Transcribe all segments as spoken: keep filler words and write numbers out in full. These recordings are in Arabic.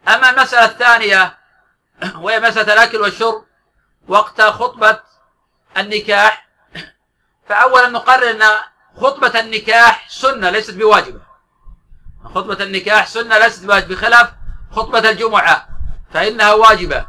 أما المسألة الثانية وهي مسألة الأكل والشرب وقت خطبة النكاح، فأولا نقرر أن خطبة النكاح سنة ليست بواجبة. خطبة النكاح سنة ليست بواجبة، بخلاف خطبة الجمعة فإنها واجبة.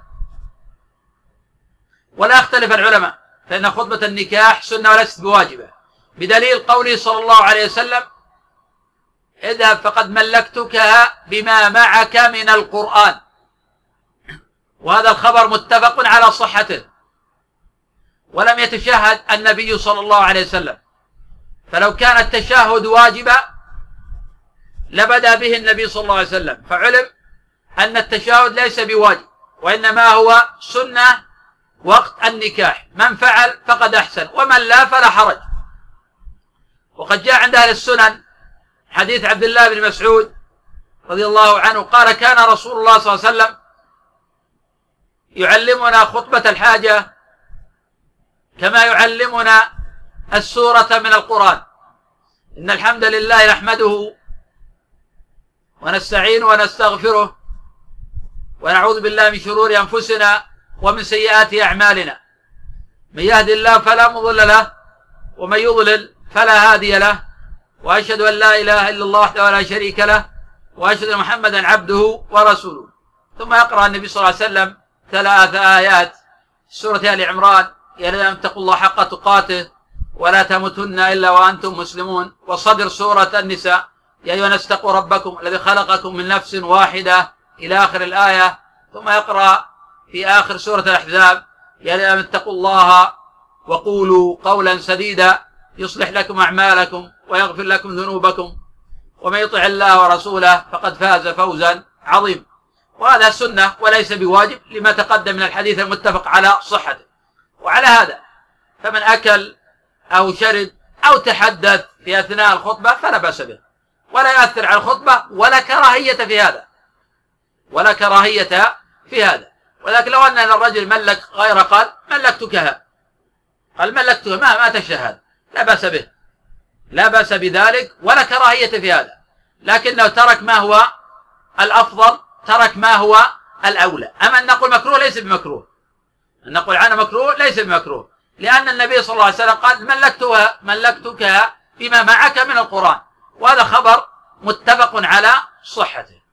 ولا يختلف العلماء، فإن خطبة النكاح سنة وليست بواجبة، بدليل قوله صلى الله عليه وسلم: اذهب فقد ملكتكها بما معك من القرآن. وهذا الخبر متفق على صحته، ولم يتشهد النبي صلى الله عليه وسلم، فلو كان التشهد واجبا لبدأ به النبي صلى الله عليه وسلم، فعلم أن التشهد ليس بواجب، وإنما هو سنة وقت النكاح. من فعل فقد أحسن، ومن لا فلا حرج. وقد جاء عند أهل السنن حديث عبد الله بن مسعود رضي الله عنه قال: كان رسول الله صلى الله عليه وسلم يعلمنا خطبة الحاجة كما يعلمنا السورة من القرآن. إن الحمد لله نحمده ونستعينه ونستغفره ونعوذ بالله من شرور أنفسنا ومن سيئات أعمالنا، من يهد الله فلا مضل له ومن يضلل فلا هادي له، وأشهد أن لا إله إلا الله وحده لا شريك له، وأشهد أن محمدا عبده ورسوله. ثم يقرأ النبي صلى الله عليه وسلم ثلاث آيات سورة آل عمران: يا الذين آمنوا اتقوا الله حق تقاته ولا تموتن إلا وأنتم مسلمون. وصدر سورة النساء: يا أيها الناس اتقوا ربكم الذي خلقكم من نفس واحدة إلى آخر الآية. ثم يقرأ في آخر سورة الأحزاب: يا الذين آمنوا اتقوا الله وقولوا قولا سديدا يصلح لكم أعمالكم ويغفر لكم ذنوبكم ومن يطع الله ورسوله فقد فاز فوزا عظيما. وهذا سنة وليس بواجب، لما تقدم من الحديث المتفق على صحته. وعلى هذا فمن أكل أو شرب أو تحدث في أثناء الخطبة فلا بأس به، ولا يؤثر على الخطبة، ولا كراهية في هذا، ولا كراهية في هذا. ولكن لو أن الرجل ملك غير قال ملكتكها، قال ملكتها ما ما تشهد، لا بأس به، لا بأس بذلك ولا كراهية في هذا، لكنه ترك ما هو الأفضل، ترك ما هو الأولى. أما أن نقول مكروه ليس بمكروه، أن نقول عنه مكروه ليس بمكروه، لأن النبي صلى الله عليه وسلم قال ملكتها ملكتكها بما معك من القرآن، وهذا خبر متفق على صحته.